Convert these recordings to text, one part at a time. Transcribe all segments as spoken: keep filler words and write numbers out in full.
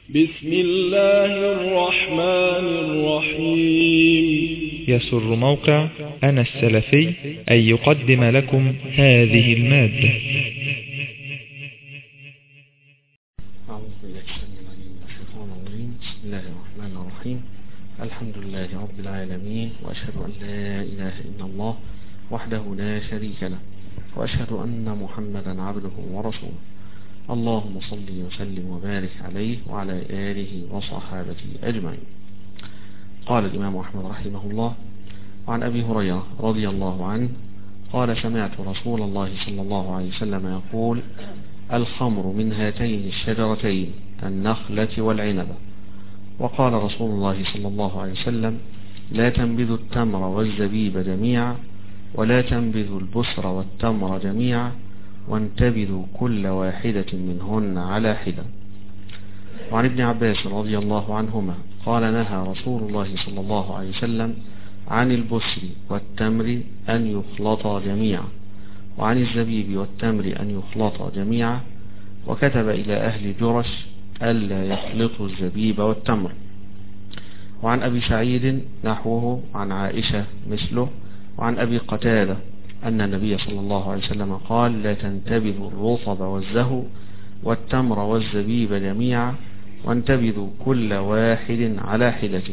بسم الله الرحمن الرحيم. يسر موقع أنا السلفي أن يقدم لكم هذه المادة. أعوذ بالله السميع العليم من الشيطان الرجيم. بسم الله الرحمن الرحيم. الحمد لله رب العالمين، وأشهد أن لا إله إلا الله وحده لا شريك له، وأشهد أن محمدا عبده ورسوله. اللهم صل وسلم وبارك عليه وعلى آله وصحابته أجمعين. قال الإمام أحمد رحمه الله: وعن أبي هريرة رضي الله عنه قال: سمعت رسول الله صلى الله عليه وسلم يقول: الخمر من هاتين الشجرتين النخلة والعنبة. وقال رسول الله صلى الله عليه وسلم: لا تنبذوا التمر والزبيب جميعا، ولا تنبذوا البصر والتمر جميعا، وانتبذوا كل واحدة منهن على حدة. وعن ابن عباس رضي الله عنهما قال: نهى رسول الله صلى الله عليه وسلم عن البصر والتمر أن يخلطا جميعا، وعن الزبيب والتمر أن يخلطا جميعا، وكتب إلى أهل جرش ألا يخلطوا الزبيب والتمر. وعن أبي سعيد نحوه، عن عائشة مثله، وعن أبي قتادة أن النبي صلى الله عليه وسلم قال: لا تنتبذوا الرطب والزهو والتمر والزبيب جميعا، وانتبذوا كل واحد على حدته.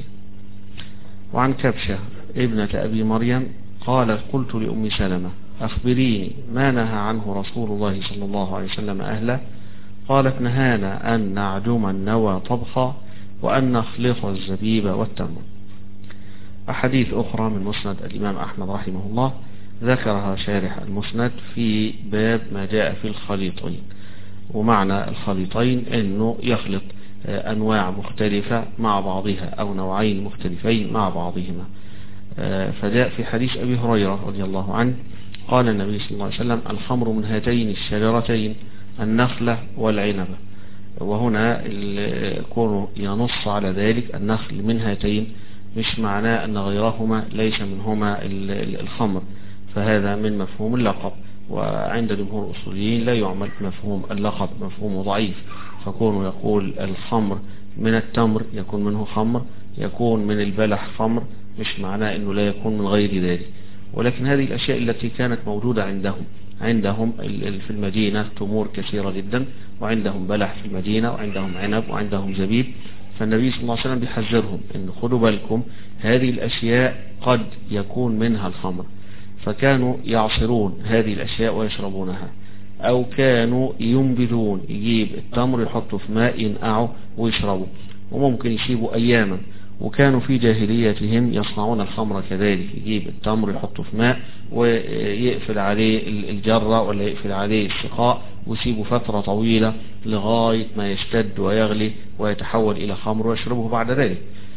وعن كبشة ابنة أبي مريم قالت: قلت لأم سلمة: أخبريني ما نهى عنه رسول الله صلى الله عليه وسلم أهله؟ قالت: نهانا أن نعجم النوى طبخا، وأن نخلط الزبيب والتمر. أحاديث أخرى من مسند الإمام أحمد رحمه الله ذكرها شارح المسند في باب ما جاء في الخليطين. ومعنى الخليطين أنه يخلط أنواع مختلفة مع بعضها أو نوعين مختلفين مع بعضهما. فجاء في حديث أبي هريرة رضي الله عنه قال النبي صلى الله عليه وسلم: الخمر من هاتين الشجرتين النخلة والعنبة. وهنا يكون ينص على ذلك النخل من هاتين، مش معناه أن غيرهما ليس منهما الخمر، فهذا من مفهوم اللقب. وعند جمهور الأصوليين لا يعمل مفهوم اللقب، مفهوم ضعيف، فكونه يقول الخمر من التمر يكون منه خمر، يكون من البلح خمر، مش معناه أنه لا يكون من غير ذلك. ولكن هذه الأشياء التي كانت موجودة عندهم عندهم في المدينة تمور كثيرة جدا، وعندهم بلح في المدينة، وعندهم عنب، وعندهم زبيب. فالنبي صلى الله عليه وسلم بيحذرهم إن خدوا بالكم هذه الأشياء قد يكون منها الخمر، فكانوا يعصرون هذه الأشياء ويشربونها، أو كانوا ينبذون، يجيب التمر يحطوا في ماء ينقعوا ويشربوا، وممكن يسيبوا أياما. وكانوا في جاهليتهم يصنعون الخمر كذلك، يجيب التمر يحطوا في ماء ويقفل عليه الجرة ولا يقفل عليه السقاء، ويسيبوا فترة طويلة لغاية ما يشتد ويغلي ويتحول إلى خمر ويشربه بعد ذلك.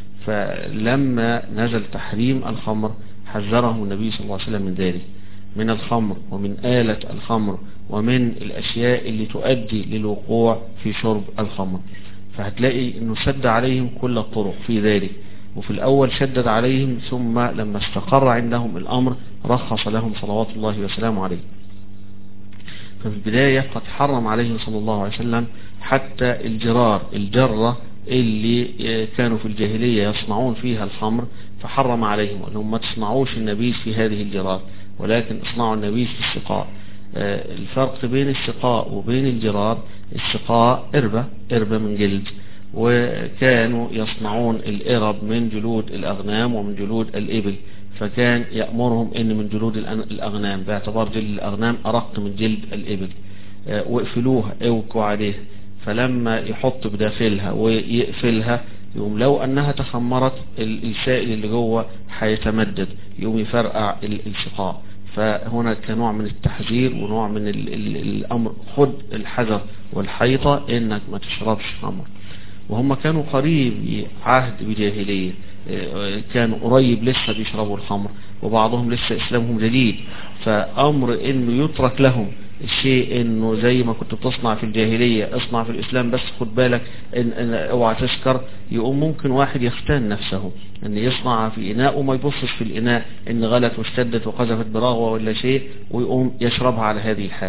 فلما نزل تحريم الخمر حذرهم النبي صلى الله عليه وسلم من ذلك، من الخمر ومن آلة الخمر ومن الأشياء اللي تؤدي للوقوع في شرب الخمر. فهتلاقي أنه شد عليهم كل الطرق في ذلك. وفي الأول شدد عليهم، ثم لما استقر عندهم الأمر رخص لهم صلوات الله وسلامه عليه. ففي البداية قد حرم عليهم صلى الله عليه وسلم حتى الجرار، الجرة اللي كانوا في الجاهلية يصنعون فيها الخمر، فحرم عليهم أنهم ما تصنعوش النبيذ في هذه الجرار، ولكن اصنعوا النبيذ في السقاء. الفرق بين السقاء وبين الجرار: السقاء إربة إربة من جلد، وكانوا يصنعون الإرب من جلود الأغنام ومن جلود الإبل، فكان يأمرهم إن من جلود الأغنام، باعتبار جلد الأغنام أرق من جلد الإبل، وقفلوها اوكوا عليها. فلما يحط بداخلها ويقفلها، يوم لو أنها تخمرت السائل اللي جوه هيتمدد، يوم يفرقع السقاء. فهنا كنوع من التحذير ونوع من ال ال الأمر، خد الحذر والحيطة إنك ما تشربش خمر. وهم كانوا قريب عهد بجاهلية، كانوا قريب لسه بيشربوا الخمر، وبعضهم لسه إسلامهم جديد. فأمر إنه يترك لهم الشيء، إنه زي ما كنت بتصنع في الجاهلية اصنع في الإسلام، بس خد بالك إن, إن اوعى تسكر. يقوم ممكن واحد يختان نفسه إن يصنع في إناء وما يبصش في الإناء إن غلت واشتدت وقذفت برغوة ولا شيء، ويقوم يشربها على هذه الحال.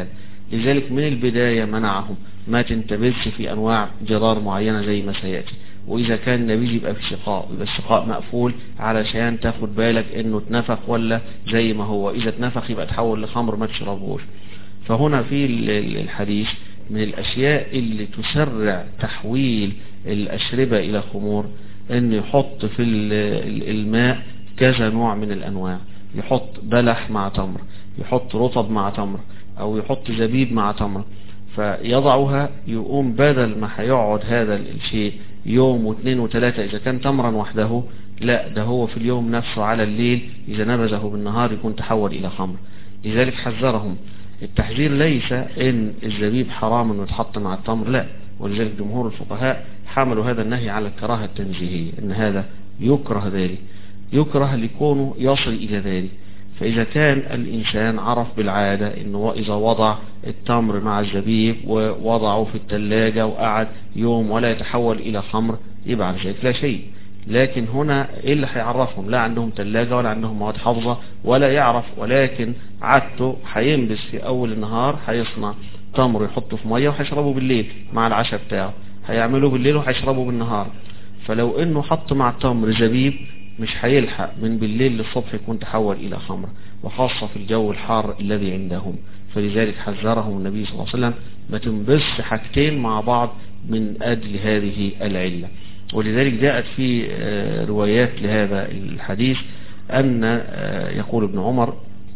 لذلك من البداية منعهم ما تنتبذش في أنواع جرار معينة زي ما سيأتي. وإذا كان النبيذ يبقى في سقاء، يبقى السقاء مقفول علشان تاخد بالك إنه اتنفخ ولا زي ما هو، إذا اتنفخ يبقى تحول لخمر ما تشربوش. فهنا في الحديث من الأشياء اللي تسرع تحويل الأشربة إلى خمور إن يحط في الماء كذا نوع من الأنواع، يحط بلح مع تمر، يحط رطب مع تمر، أو يحط زبيب مع تمر، فيضعها يقوم بدل ما هيقعد هذا الشيء يوم واثنين وثلاثة إذا كان تمرا وحده، لا ده هو في اليوم نفسه على الليل إذا نبذه بالنهار يكون تحول إلى خمر. لذلك حذرهم. التحذير ليس إن الزبيب حرام إنه يتحط مع التمر، لا، ولذلك جمهور الفقهاء حملوا هذا النهي على الكراهة التنزيهية، إن هذا يكره ذلك، يكره لكونه يصل إلى ذلك. فإذا كان الإنسان عرف بالعادة إنه إذا وضع التمر مع الزبيب ووضعه في الثلاجة وقعد يوم ولا يتحول إلى خمر، يبقى على ذلك لا شيء. لكن هنا إيه اللي هيعرفهم؟ لا عندهم ثلاجة ولا عندهم مواد حافظة ولا يعرف، ولكن عادته هينبس في أول النهار، هيصنع تمر يحطه في مية وهيشربه بالليل مع العشاء بتاعه، هيعمله بالليل وهيشربه بالنهار. فلو إنه حط مع التمر زبيب مش هيلحق من بالليل للصبح يكون تحول إلى خمر، وخاصة في الجو الحار الذي عندهم. فلذلك حذرهم النبي صلى الله عليه وسلم ما تنبسش حاجتين مع بعض من أجل هذه العلة. ولذلك جاءت في روايات لهذا الحديث أن يقول ابن عمر: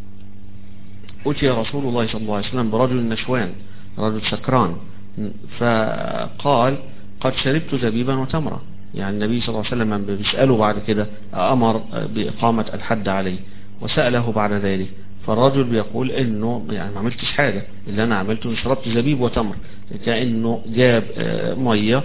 أتي رسول الله صلى الله عليه وسلم برجل نشوان، رجل سكران، فقال: قد شربت زبيبا وتمرا. يعني النبي صلى الله عليه وسلم بيسأله بعد كده أمر بإقامة الحد عليه، وسأله بعد ذلك، فالرجل بيقول إنه يعني ما عملتش حاجة، اللي أنا عملته شربت زبيب وتمر، كأنه جاب مية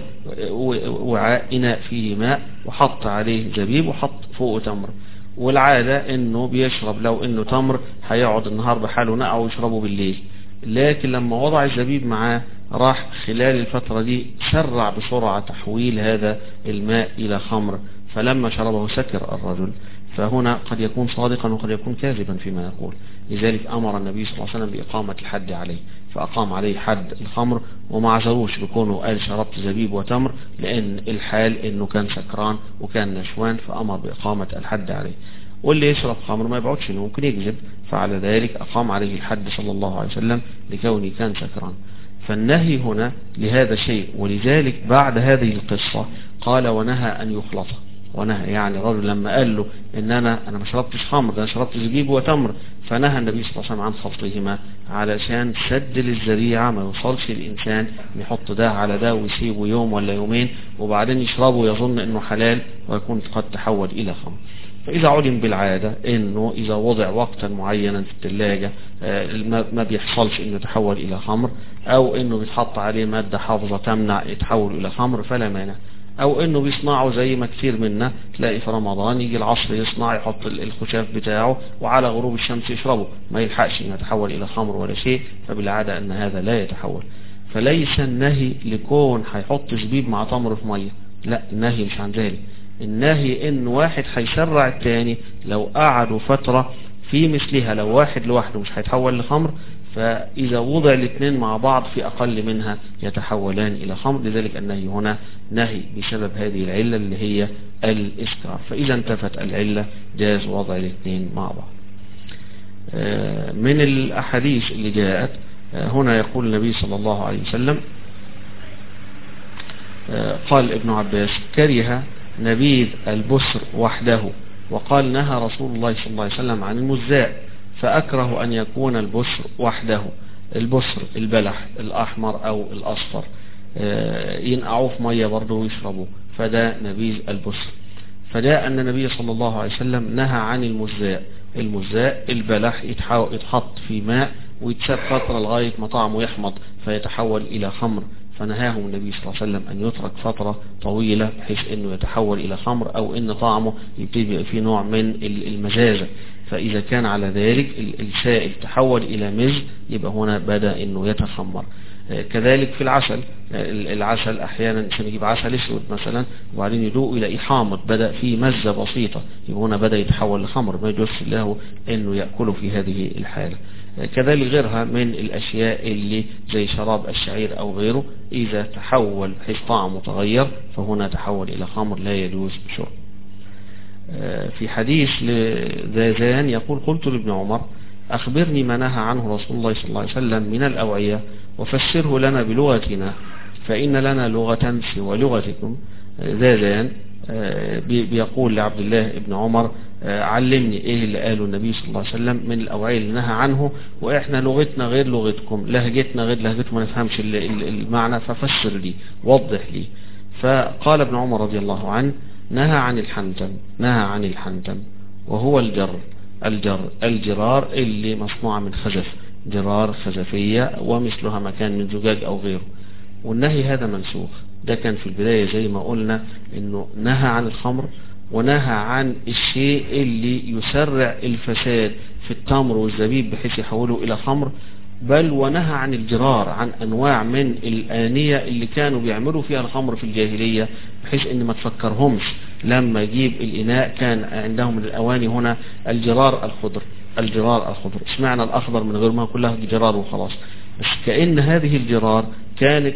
وعاء إناء فيه ماء وحط عليه زبيب وحط فوقه تمر، والعادة إنه بيشرب لو إنه تمر هيقعد النهار بحاله نقع ويشربه بالليل. لكن لما وضع الزبيب معاه راح خلال الفترة دي سرع بسرعة تحويل هذا الماء إلى خمر، فلما شربه سكر الرجل. فهنا قد يكون صادقا وقد يكون كاذبا فيما يقول. لذلك أمر النبي صلى الله عليه وسلم بإقامة الحد عليه، فأقام عليه حد الخمر، وما عذروش بكونه قال شربت زبيب وتمر، لأن الحال إنه كان سكران وكان نشوان، فأمر بإقامة الحد عليه. واللي يشرب خمر ما يبعدش إنه ممكن يكذب، فعلى ذلك أقام عليه الحد صلى الله عليه وسلم لكونه كان سكران. فالنهي هنا لهذا شيء. ولذلك بعد هذه القصة قال: ونهى أن يخلط. ونهى يعني الرجل لما قال له إن أنا أنا ما شربتش خمر، ده أنا شربت زبيب وتمر، فنهى النبي صلى الله عليه وسلم عن خلطهما علشان سد للذريعة، ما يوصلش الإنسان يحط ده على ده ويسيبه يوم ولا يومين وبعدين يشربه ويظن إنه حلال ويكون قد تحول إلى خمر. فإذا علم بالعادة إنه إذا وضع وقتا معينا في الثلاجة ما بيحصلش إنه يتحول إلى خمر، أو إنه بيتحط عليه مادة حافظة تمنع يتحول إلى خمر، فلا مانع. أو إنه بيصنعه زي ما كثير منا تلاقي في رمضان يجي العصر يصنع يحط الخشاف بتاعه وعلى غروب الشمس يشربه، ما يلحقش إنه يتحول إلى خمر ولا شيء، فبالعادة أن هذا لا يتحول. فليس النهي لكون هيحط زبيب مع تمر في مية، لا، النهي مش عن ذلك. النهي إن واحد هيسرع التاني لو قعدوا فترة في مثلها، لو واحد لوحده مش هيتحول لخمر، فإذا وضع الاثنين مع بعض في أقل منها يتحولان إلى خمر. لذلك النهي هنا نهي بسبب هذه العلة اللي هي الإسكار. فإذا انتفت العلة جاز وضع الاثنين مع بعض. من الأحاديث اللي جاءت هنا يقول النبي صلى الله عليه وسلم: قال ابن عباس: كره نبيذ البسر وحده، وقال: نهى رسول الله صلى الله عليه وسلم عن المزاء، فأكره أن يكون البسر وحده. البسر البلح الأحمر أو الأصفر ينقعوه في مية برضه ويشربوه، فده نبيذ البسر. فجاء أن النبي صلى الله عليه وسلم نهى عن المزاء. المزاء البلح يتحط في ماء ويتساب فترة لغاية ما طعمه يحمض فيتحول إلى خمر، فنهاهم النبي صلى الله عليه وسلم أن يترك فترة طويلة بحيث أنه يتحول إلى خمر، أو أن طعمه يبتدي في نوع من المزازة. فإذا كان على ذلك السائل تحول إلى مز، يبقى هنا بدأ أنه يتخمر. كذلك في العسل، العسل أحيانا الإنسان يجيب عسل أسود مثلا وبعدين يدوق إلى حامض بدأ فيه مزة بسيطة، يبقى هنا بدأ يتحول لخمر، ما يجوز له إنه يأكله في هذه الحالة. كذلك غيرها من الأشياء اللي زي شراب الشعير أو غيره، إذا تحول بحيث طعمه تغير فهنا تحول إلى خمر لا يجوز شرب. في حديث لذازان يقول: قلت لابن عمر: أخبرني ما نهى عنه رسول الله صلى الله عليه وسلم من الأوعية وفسره لنا بلغتنا فإن لنا لغة سوى لغتكم. ذازان بيقول لعبد الله ابن عمر: علمني ايه اللي قاله النبي صلى الله عليه وسلم من الأوعية اللي نهى عنه، واحنا لغتنا غير لغتكم، لهجتنا غير لهجتكم، ما نفهمش المعنى، ففسر لي وضح لي. فقال ابن عمر رضي الله عنه: نهى عن الحنتم، نهى عن الحنتم وهو الجر، الجر الجرار اللي مصنوعة من خزف، جرار خزفية ومثلها مكان من زجاج أو غيره. والنهي هذا منسوخ، ده كان في البداية زي ما قلنا انه نهى عن الخمر ونهى عن الشيء اللي يسرع الفساد في التمر والزبيب بحيث يحوله إلى خمر، بل ونهى عن الجرار، عن أنواع من الآنية اللي كانوا بيعملوا فيها الخمر في الجاهلية بحيث ان ما تفكرهمش لما يجيب الإناء كان عندهم من الأواني هنا الجرار الخضر، الجرار الخضر، اسمعنا الأخضر من غير ما كلها جرار وخلاص، بس كأن هذه الجرار كانت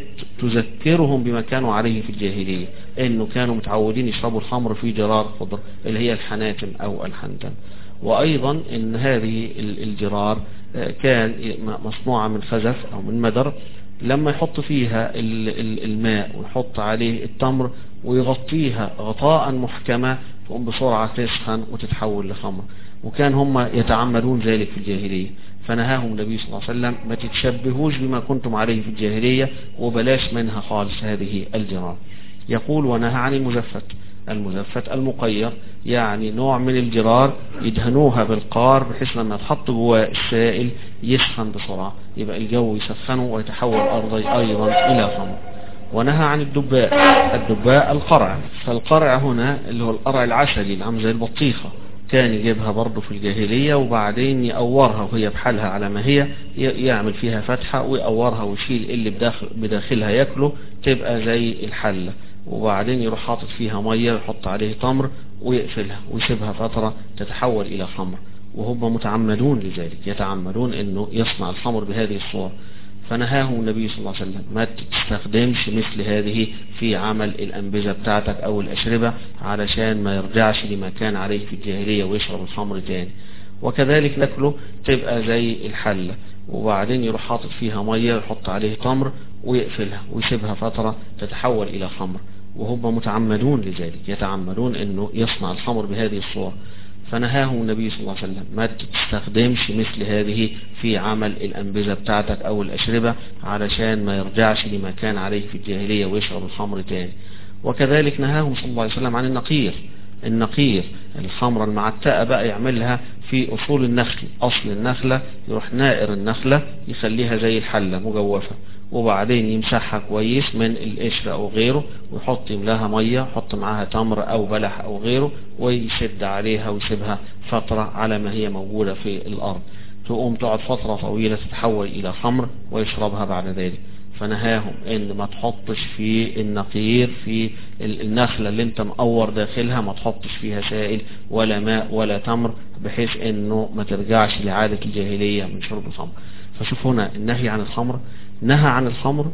تذكرهم بما كانوا عليه في الجاهلية، انه كانوا متعودين يشربوا الخمر في جرار خضر اللي هي الحناتم او الحنتم. وايضا ان هذه الجرار كان مصنوعة من خزف او من مدر، لما يحط فيها الماء ويحط عليه التمر ويغطيها غطاء محكمة تقوم بسرعة تسخن وتتحول لخمر، وكان هم يتعمدون ذلك في الجاهلية، فنهاهم النبي صلى الله عليه وسلم: ما تتشبهوش بما كنتم عليه في الجاهلية وبلاش منها خالص هذه الجرار. يقول: ونهى عن المزفت، المزفت المقير، يعني نوع من الجرار يدهنوها بالقار بحيث لما تحط جواه السائل يسخن بسرعة، يبقى الجو يسخنه ويتحول أرضي أيضا إلى خمر. ونهى عن الدباء، الدباء القرع، فالقرع هنا اللي هو القرع العسلي اللي عامل زي البطيخة، كان يجيبها برضه في الجاهلية وبعدين يقورها وهي بحالها على ما هي، يعمل فيها فتحة ويقورها ويشيل اللي بداخل بداخلها ياكله تبقى زي الحلة، وبعدين يروح حاطط فيها مية ويحط عليه تمر ويقفلها ويسيبها فترة تتحول إلى خمر، وهم متعمدون لذلك، يتعمدون انه يصنع الخمر بهذه الصورة. فنهاهم النبي صلى الله عليه وسلم: ما تستخدمش مثل هذه في عمل الأنبذة بتاعتك أو الأشربة علشان ما يرجعش لما كان عليه في الجاهلية ويشرب الخمر تاني. وكذلك ناكله تبقى زي الحلة، وبعدين يروح حاطط فيها مية ويحط عليه تمر ويقفلها ويسيبها فترة تتحول إلى خمر، وهم متعمدون لذلك، يتعمدون انه يصنع الخمر بهذه الصورة. فنهاهم النبي صلى الله عليه وسلم: ما تستخدمش مثل هذه في عمل الأنبذة بتاعتك أو الأشربة علشان ما يرجعش لما كان عليه في الجاهلية ويشرب الخمر تاني. وكذلك نهاهم صلى الله عليه وسلم عن النقير، النقير الخمرة المعتقة بقى يعملها في أصول النخل، أصل النخلة يروح نائر النخلة يخليها زي الحلة مجوفة، وبعدين يمسحها كويس من القشر أو غيره ويحط يملاها مية، يحط معاها تمر أو بلح أو غيره ويشد عليها ويسيبها فترة على ما هي موجودة في الأرض، تقوم تقعد فترة طويلة تتحول إلى خمر ويشربها بعد ذلك. فنهاهم ان ما تحطش في النقير في النخلة اللي انت مقور داخلها، ما تحطش فيها سائل ولا ماء ولا تمر بحيث انه ما ترجعش لعادة الجاهلية من شرب الخمر. فشوف هنا النهي عن الخمر، نهى عن الخمر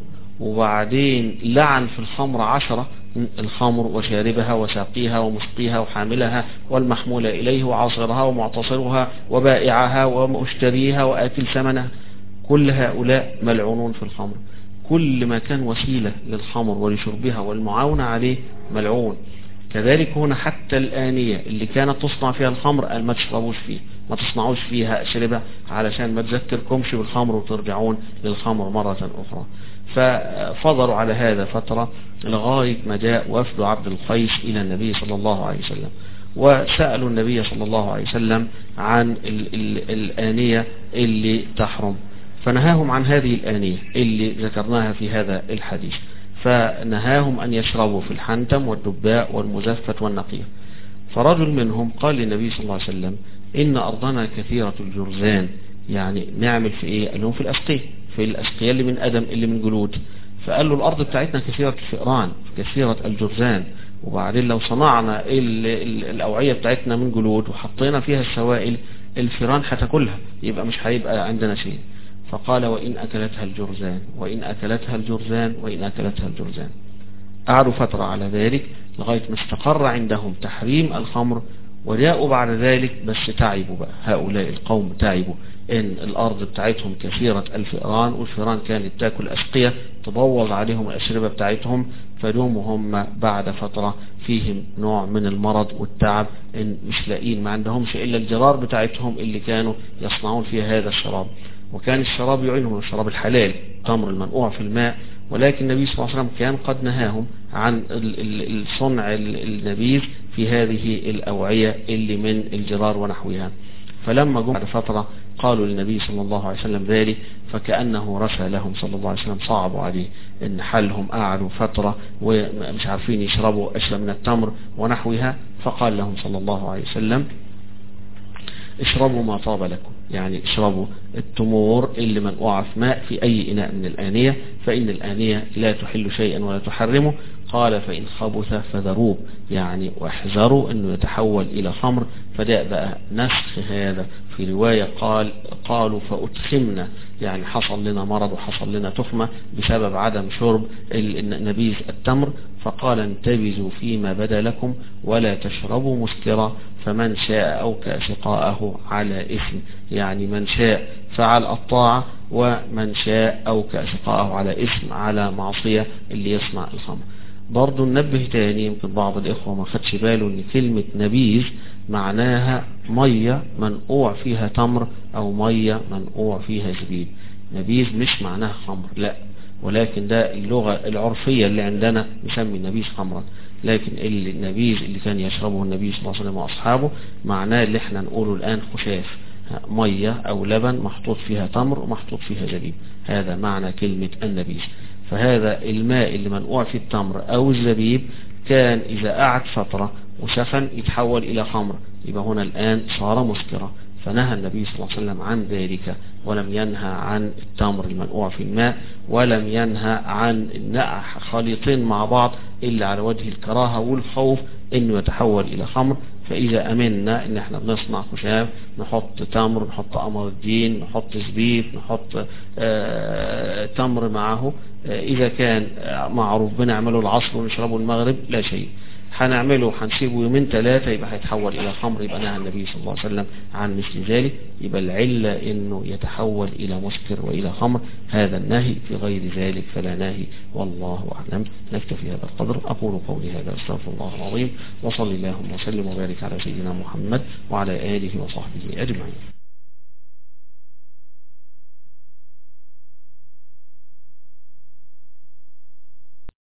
وبعدين لعن في الخمر عشرة: الخمر وشاربها وساقيها ومسقيها وحاملها والمحمولة إليه وعاصرها ومعتصرها وبائعها ومشتريها وآكل ثمنها، كل هؤلاء ملعونون في الخمر. كل ما كان وسيلة للخمر ولشربها والمعاونة عليه ملعون. كذلك هنا حتى الآنية اللي كانت تصنع فيها الخمر قال ما تشربوش فيه، ما تصنعوش فيها أشربة علشان ما تذكركمش بالخمر وترجعون للخمر مرة أخرى. ففضلوا على هذا فترة لغاية ما جاء وفد عبد القيس إلى النبي صلى الله عليه وسلم وسألوا النبي صلى الله عليه وسلم عن ال ال الآنية اللي تحرم، فنهاهم عن هذه الآنية اللي ذكرناها في هذا الحديث، فنهاهم أن يشربوا في الحنتم والدباء والمزفت والنقير. فرجل منهم قال للنبي صلى الله عليه وسلم: إن أرضنا كثيرة الجرذان، يعني نعمل في إيه؟ قال لهم في الأسقية، في الأسقية اللي من أدم اللي من جلود. فقال له الأرض بتاعتنا كثيرة الفئران كثيرة الجرذان، وبعدين لو صنعنا ال ال الأوعية بتاعتنا من جلود وحطينا فيها السوائل الفئران هتاكلها، يبقى مش هيبقى عندنا شيء. فقال وإن أكلتها الجرذان وإن أكلتها الجرذان وإن أكلتها الجرذان. قعدوا فترة على ذلك لغاية ما استقر عندهم تحريم الخمر، وجاءوا بعد ذلك بس تعبوا بقى، هؤلاء القوم تعبوا ان الارض بتاعتهم كثيرة الفئران، والفئران كانت تاكل اسقية تبوظ عليهم الاشربة بتاعتهم، فدوموا هم بعد فترة فيهم نوع من المرض والتعب، ان مش لاقين، ما عندهمش الا الجرار بتاعتهم اللي كانوا يصنعون فيها هذا الشراب. وكان الشراب يعينهم الشراب الحلال تمر المنقوع في الماء، ولكن النبي صلى الله عليه وسلم كان قد نهاهم عن الصنع النبيذ في هذه الأوعية اللي من الجرار ونحوها. فلما جم بعد فترة قالوا للنبي صلى الله عليه وسلم ذلك، فكأنه رثى لهم صلى الله عليه وسلم، صعبوا عليه ان حالهم قعدوا فترة ومش عارفين يشربوا أشياء من التمر ونحوها. فقال لهم صلى الله عليه وسلم اشربوا ما طاب لكم، يعني اشربوا التمور اللي منقوعة في ماء في أي إناء من الآنية، فإن الآنية لا تحل شيئا ولا تحرمه. قال فإن خبث فذروه، يعني واحذروا أنه يتحول إلى خمر. فده بقى نسخ هذا. في رواية قال قالوا فأتخمنا، يعني حصل لنا مرض وحصل لنا تخمة بسبب عدم شرب نبيذ التمر. فقال انتبذوا فيما بدا لكم ولا تشربوا مسكرا، فمن شاء أوكى سقاءه على إثم، يعني من شاء فعل الطاعة، ومن شاء أوكى سقاءه على إثم، على معصية اللي يصنع الخمر. برضو ننبه تاني، يمكن بعض الإخوة ما خدش باله ان كلمة نبيذ معناها مية منقوع فيها تمر او مية منقوع فيها زبيب. نبيذ مش معناها خمر، لا، ولكن ده اللغة العرفية اللي عندنا نسمي النبيذ خمرا، لكن اللي النبيذ اللي كان يشربه النبي صلى الله عليه وسلم واصحابه معناه اللي احنا نقوله الآن خشاف، مية او لبن محطوط فيها تمر ومحطوط فيها زبيب، هذا معنى كلمة النبيذ. فهذا الماء اللي منقوع في التمر او الزبيب كان اذا قعد فترة وسخن يتحول الى خمر، يبقى هنا الان صار مسكرا. فنهى النبي صلى الله عليه وسلم عن ذلك، ولم ينهى عن التمر المنقوع في الماء، ولم ينهى عن نقع خليطين مع بعض إلا على وجه الكراهة والخوف انه يتحول الى خمر. فاذا امنا ان احنا بنصنع خشاف نحط تمر، نحط قمر الدين، نحط زبيب، نحط آه تمر معه، آه اذا كان معروف بنعمله العصر ونشربه المغرب لا شيء، هنعمله هنسيبه يومين ثلاثة يبقى هيتحول الى خمر، يبقى نهى النبي صلى الله عليه وسلم عن مثل ذلك. يبقى العلة انه يتحول الى مسكر والى خمر، هذا النهي، في غير ذلك فلا نهي، والله اعلم. نكتفي هذا القدر، اقول قولي هذا، استغفر الله العظيم، وصلي اللهم وسلم وبارك على سيدنا محمد وعلى اله وصحبه اجمعين.